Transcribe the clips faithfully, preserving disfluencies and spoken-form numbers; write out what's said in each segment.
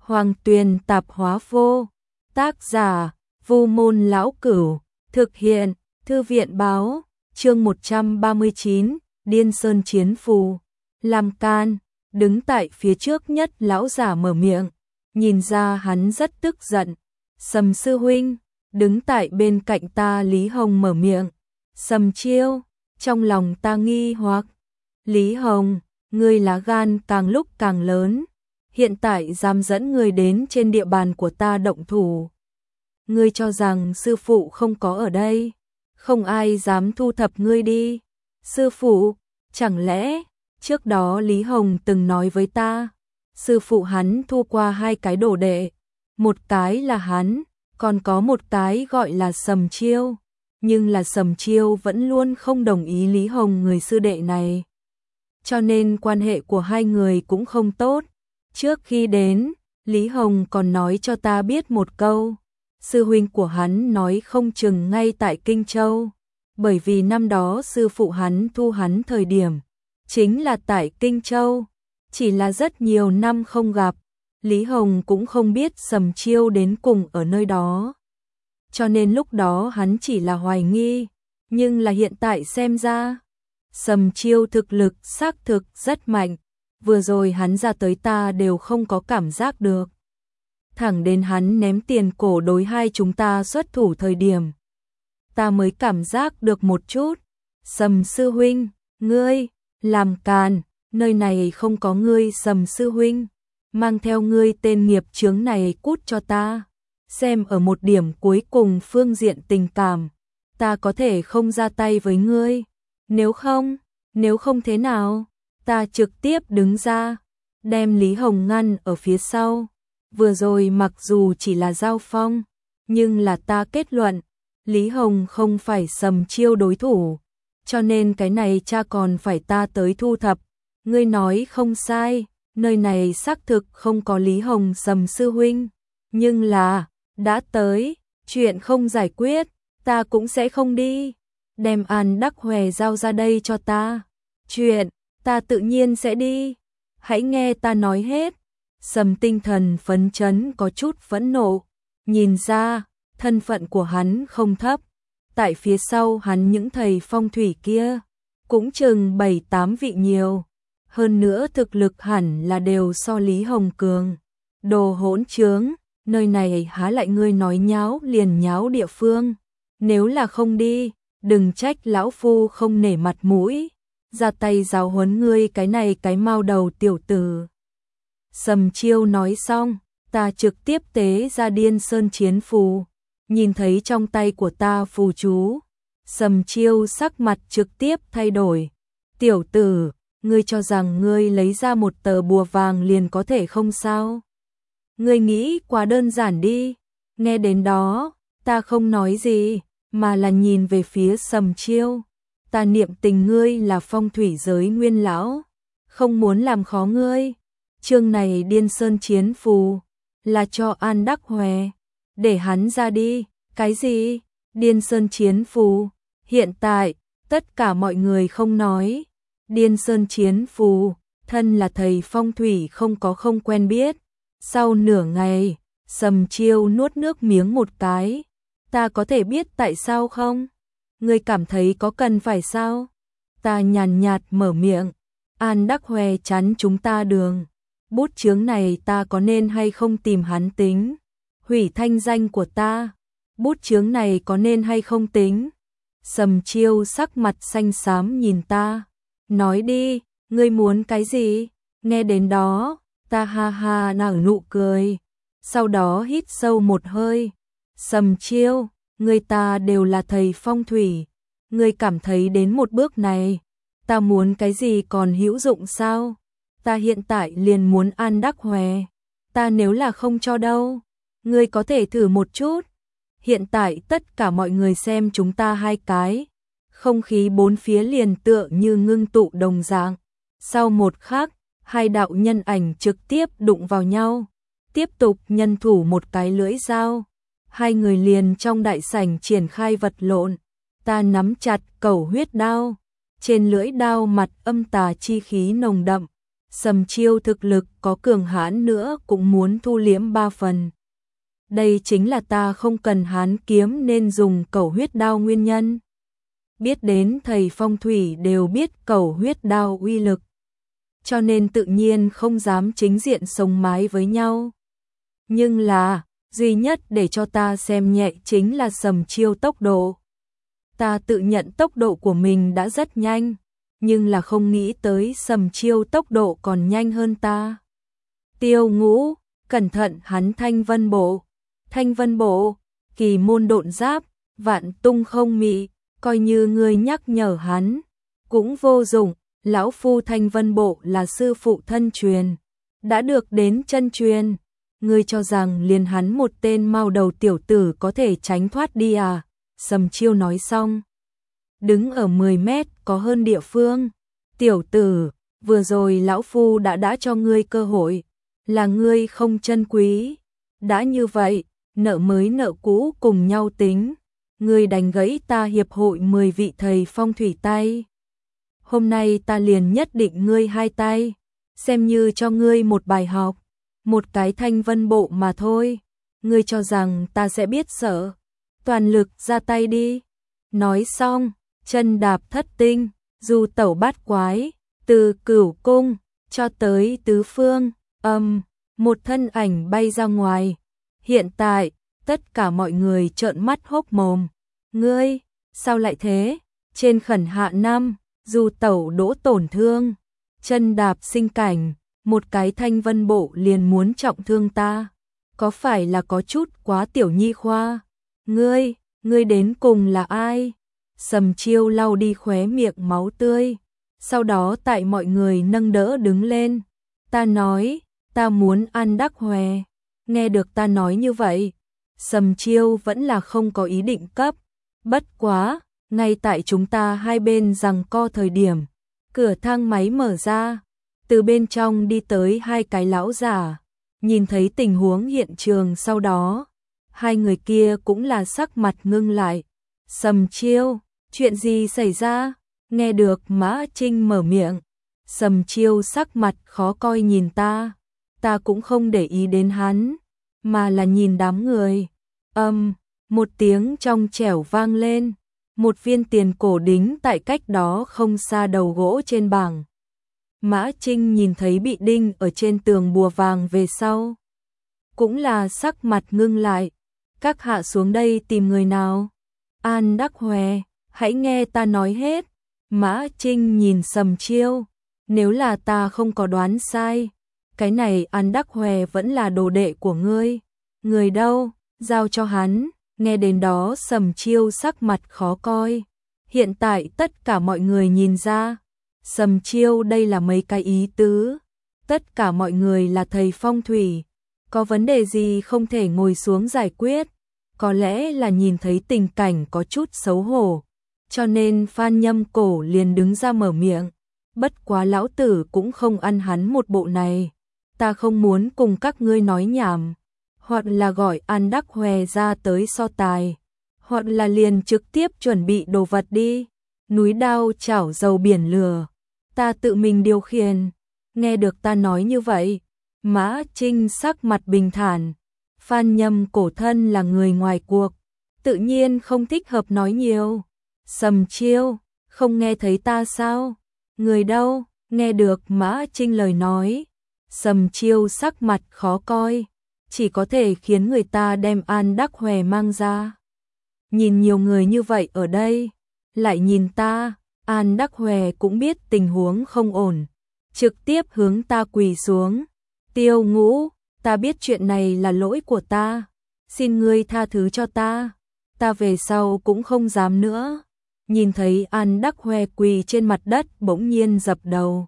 Hoàng Tuyền Tạp Hóa Vô. Tác giả Vu Môn Lão Cửu. Thực hiện Thư viện Báo. Chương một trăm ba mươi chín, Điên Sơn Chiến Phù. Làm can, đứng tại phía trước nhất lão giả mở miệng, nhìn ra hắn rất tức giận. Sầm sư huynh, đứng tại bên cạnh ta Lý Hồng mở miệng. Sầm Chiêu, trong lòng ta nghi hoặc. Lý Hồng, ngươi lá gan càng lúc càng lớn, hiện tại dám dẫn người đến trên địa bàn của ta động thủ. Ngươi cho rằng sư phụ không có ở đây, không ai dám thu thập ngươi đi. Sư phụ, chẳng lẽ trước đó Lý Hồng từng nói với ta, sư phụ hắn thu qua hai cái đồ đệ, một cái là hắn, còn có một cái gọi là Sầm Chiêu, nhưng là Sầm Chiêu vẫn luôn không đồng ý Lý Hồng người sư đệ này, cho nên quan hệ của hai người cũng không tốt. Trước khi đến, Lý Hồng còn nói cho ta biết một câu, sư huynh của hắn nói không chừng ngay tại Kinh Châu, bởi vì năm đó sư phụ hắn thu hắn thời điểm chính là tại Kinh Châu, chỉ là rất nhiều năm không gặp, Lý Hồng cũng không biết Sầm Chiêu đến cùng ở nơi đó, cho nên lúc đó hắn chỉ là hoài nghi, nhưng là hiện tại xem ra, Sầm Chiêu thực lực xác thực rất mạnh, vừa rồi hắn ra tới ta đều không có cảm giác được. Thẳng đến hắn ném tiền cổ đối hai chúng ta xuất thủ thời điểm, ta mới cảm giác được một chút. Sầm sư huynh, ngươi làm càn, nơi này không có ngươi. Sầm sư huynh, mang theo ngươi tên nghiệp chướng này cút cho ta. Xem ở một điểm cuối cùng phương diện tình cảm, ta có thể không ra tay với ngươi. Nếu không, nếu không thế nào, ta trực tiếp đứng ra, đem Lý Hồng ngăn ở phía sau. Vừa rồi mặc dù chỉ là giao phong, nhưng là ta kết luận, Lý Hồng không phải Sầm Chiêu đối thủ, cho nên cái này cha còn phải ta tới thu thập. Ngươi nói không sai, nơi này xác thực không có Lý Hồng Sầm sư huynh, nhưng là, đã tới, chuyện không giải quyết, ta cũng sẽ không đi. Đem An Đắc Hòe giao ra đây cho ta. Chuyện, ta tự nhiên sẽ đi. Hãy nghe ta nói hết. Sầm tinh thần phấn chấn có chút phẫn nộ, nhìn ra, thân phận của hắn không thấp. Tại phía sau hắn những thầy phong thủy kia, cũng chừng bảy tám vị nhiều. Hơn nữa thực lực hẳn là đều so Lý Hồng cường. Đồ hỗn trướng, nơi này há lại ngươi nói nháo liền nháo địa phương. Nếu là không đi, đừng trách lão phu không nể mặt mũi, ra tay giáo huấn ngươi cái này cái mao đầu tiểu tử. Sầm Chiêu nói xong, ta trực tiếp tế ra Điên Sơn Chiến Phù, nhìn thấy trong tay của ta phù chú, Sầm Chiêu sắc mặt trực tiếp thay đổi. Tiểu tử, ngươi cho rằng ngươi lấy ra một tờ bùa vàng liền có thể không sao? Ngươi nghĩ quá đơn giản đi. Nghe đến đó, ta không nói gì, mà là nhìn về phía Sầm Chiêu. Ta niệm tình ngươi là phong thủy giới nguyên lão, không muốn làm khó ngươi. Chương này Điên Sơn Chiến Phù là cho An Đắc Hòe, để hắn ra đi. Cái gì? Điên Sơn Chiến Phù? Hiện tại, tất cả mọi người không nói. Điên Sơn Chiến Phù, thân là thầy phong thủy không có không quen biết. Sau nửa ngày, Sầm Chiêu nuốt nước miếng một cái. Ta có thể biết tại sao không? Ngươi cảm thấy có cần phải sao? Ta nhàn nhạt mở miệng. An Đắc Hòe chắn chúng ta đường. Bút chướng này ta có nên hay không tìm hắn tính? Hủy thanh danh của ta. Bút chướng này có nên hay không tính? Sầm Chiêu sắc mặt xanh xám nhìn ta. Nói đi, ngươi muốn cái gì? Nghe đến đó, ta ha ha nở nụ cười. Sau đó hít sâu một hơi. Sầm Chiêu, người ta đều là thầy phong thủy. Ngươi cảm thấy đến một bước này, ta muốn cái gì còn hữu dụng sao? Ta hiện tại liền muốn An Đắc Hòe. Ta nếu là không cho đâu, ngươi có thể thử một chút. Hiện tại tất cả mọi người xem chúng ta hai cái. Không khí bốn phía liền tựa như ngưng tụ đồng dạng. Sau một khắc, hai đạo nhân ảnh trực tiếp đụng vào nhau. Tiếp tục nhân thủ một cái lưỡi dao. Hai người liền trong đại sảnh triển khai vật lộn. Ta nắm chặt cẩu huyết đao. Trên lưỡi đao mặt âm tà chi khí nồng đậm. Sầm Chiêu thực lực có cường hãn nữa cũng muốn thu liễm ba phần. Đây chính là ta không cần hán kiếm nên dùng cẩu huyết đao nguyên nhân. Biết đến thầy phong thủy đều biết cẩu huyết đao uy lực, cho nên tự nhiên không dám chính diện sống mái với nhau. Nhưng là, duy nhất để cho ta xem nhẹ chính là Sầm Chiêu tốc độ. Ta tự nhận tốc độ của mình đã rất nhanh, nhưng là không nghĩ tới Sầm Chiêu tốc độ còn nhanh hơn ta. Tiêu Ngũ, cẩn thận hắn Thanh Vân Bộ. Thanh Vân Bộ, kỳ môn độn giáp, vạn tung không mị, coi như ngươi nhắc nhở hắn, cũng vô dụng, lão phu Thanh Vân Bộ là sư phụ thân truyền, đã được đến chân truyền, ngươi cho rằng liền hắn một tên mau đầu tiểu tử có thể tránh thoát đi à? Sầm Chiêu nói xong, đứng ở mười mét có hơn địa phương, tiểu tử, vừa rồi lão phu đã đã cho ngươi cơ hội, là ngươi không trân quý, đã như vậy, nợ mới nợ cũ cùng nhau tính, ngươi đánh gãy ta hiệp hội mười vị thầy phong thủy tay. Hôm nay ta liền nhất định ngươi hai tay, xem như cho ngươi một bài học, một cái Thanh Vân Bộ mà thôi, ngươi cho rằng ta sẽ biết sợ, toàn lực ra tay đi. Nói xong, chân đạp thất tinh, du tẩu bát quái, từ cửu cung cho tới tứ phương, âm, một thân ảnh bay ra ngoài. Hiện tại, tất cả mọi người trợn mắt hốc mồm. Ngươi, sao lại thế? Trên khẩn hạ năm, du tẩu đỗ tổn thương, chân đạp sinh cảnh, một cái Thanh Vân Bộ liền muốn trọng thương ta. Có phải là có chút quá tiểu nhi khoa? Ngươi, ngươi đến cùng là ai? Sầm Chiêu lau đi khóe miệng máu tươi, sau đó tại mọi người nâng đỡ đứng lên. Ta nói, ta muốn ăn đắc hòe. Nghe được ta nói như vậy, Sầm Chiêu vẫn là không có ý định cấp. Bất quá, ngay tại chúng ta hai bên giằng co thời điểm, cửa thang máy mở ra, từ bên trong đi tới hai cái lão già, nhìn thấy tình huống hiện trường sau đó, hai người kia cũng là sắc mặt ngưng lại. Sầm Chiêu, chuyện gì xảy ra? Nghe được Mã Trinh mở miệng, Sầm Chiêu sắc mặt khó coi nhìn ta, ta cũng không để ý đến hắn, mà là nhìn đám người. Âm, một tiếng trong trẻo vang lên, một viên tiền cổ đính tại cách đó không xa đầu gỗ trên bảng. Mã Trinh nhìn thấy bị đinh ở trên tường bùa vàng về sau, cũng là sắc mặt ngưng lại. Các hạ xuống đây tìm người nào? An Đắc Hòe, hãy nghe ta nói hết. Mã Trinh nhìn Sầm Chiêu, nếu là ta không có đoán sai, cái này An Đắc Hòe vẫn là đồ đệ của ngươi. Người đâu? Giao cho hắn. Nghe đến đó Sầm Chiêu sắc mặt khó coi. Hiện tại tất cả mọi người nhìn ra, Sầm Chiêu đây là mấy cái ý tứ. Tất cả mọi người là thầy phong thủy, có vấn đề gì không thể ngồi xuống giải quyết. Có lẽ là nhìn thấy tình cảnh có chút xấu hổ, cho nên Phan Nhâm Cổ liền đứng ra mở miệng. Bất quá lão tử cũng không ăn hắn một bộ này. Ta không muốn cùng các ngươi nói nhảm, hoặc là gọi An Đắc Hòe ra tới so tài, hoặc là liền trực tiếp chuẩn bị đồ vật đi. Núi đao chảo dầu biển lửa, ta tự mình điều khiển. Nghe được ta nói như vậy, Mã Trinh sắc mặt bình thản. Phan Nhâm Cổ thân là người ngoài cuộc, tự nhiên không thích hợp nói nhiều. Sầm Chiêu, không nghe thấy ta sao? Người đâu? Nghe được Mã Trinh lời nói, Sầm Chiêu sắc mặt khó coi, chỉ có thể khiến người ta đem An Đắc Hòe mang ra. Nhìn nhiều người như vậy ở đây, lại nhìn ta, An Đắc Hòe cũng biết tình huống không ổn, trực tiếp hướng ta quỳ xuống. Tiêu Ngũ, ta biết chuyện này là lỗi của ta, xin ngươi tha thứ cho ta, ta về sau cũng không dám nữa. Nhìn thấy An Đắc Hòe quỳ trên mặt đất bỗng nhiên dập đầu.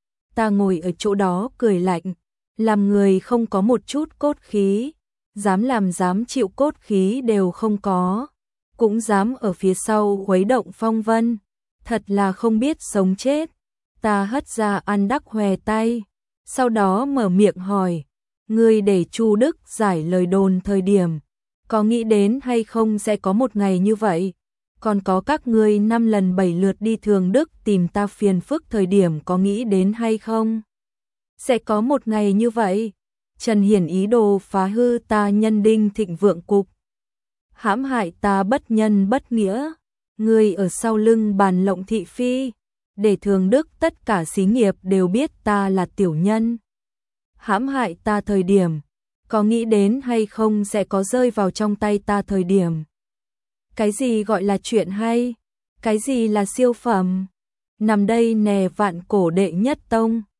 Ta ngồi ở chỗ đó cười lạnh, làm người không có một chút cốt khí, dám làm dám chịu cốt khí đều không có, cũng dám ở phía sau khuấy động phong vân, thật là không biết sống chết. Ta hất ra An Đắc Hòe tay, sau đó mở miệng hỏi, ngươi để Chu Đức giải lời đồn thời điểm, có nghĩ đến hay không sẽ có một ngày như vậy? Còn có các ngươi năm lần bảy lượt đi Thường Đức tìm ta phiền phức thời điểm có nghĩ đến hay không? Sẽ có một ngày như vậy. Trần Hiển ý đồ phá hư ta nhân đinh thịnh vượng cục. Hãm hại ta bất nhân bất nghĩa. Người ở sau lưng bàn lộng thị phi. Để thường đức tất cả xí nghiệp đều biết ta là tiểu nhân. Hãm hại ta thời điểm. Có nghĩ đến hay không sẽ có rơi vào trong tay ta thời điểm. Cái gì gọi là chuyện hay? Cái gì là siêu phẩm? Nằm đây nè vạn cổ đệ nhất tông.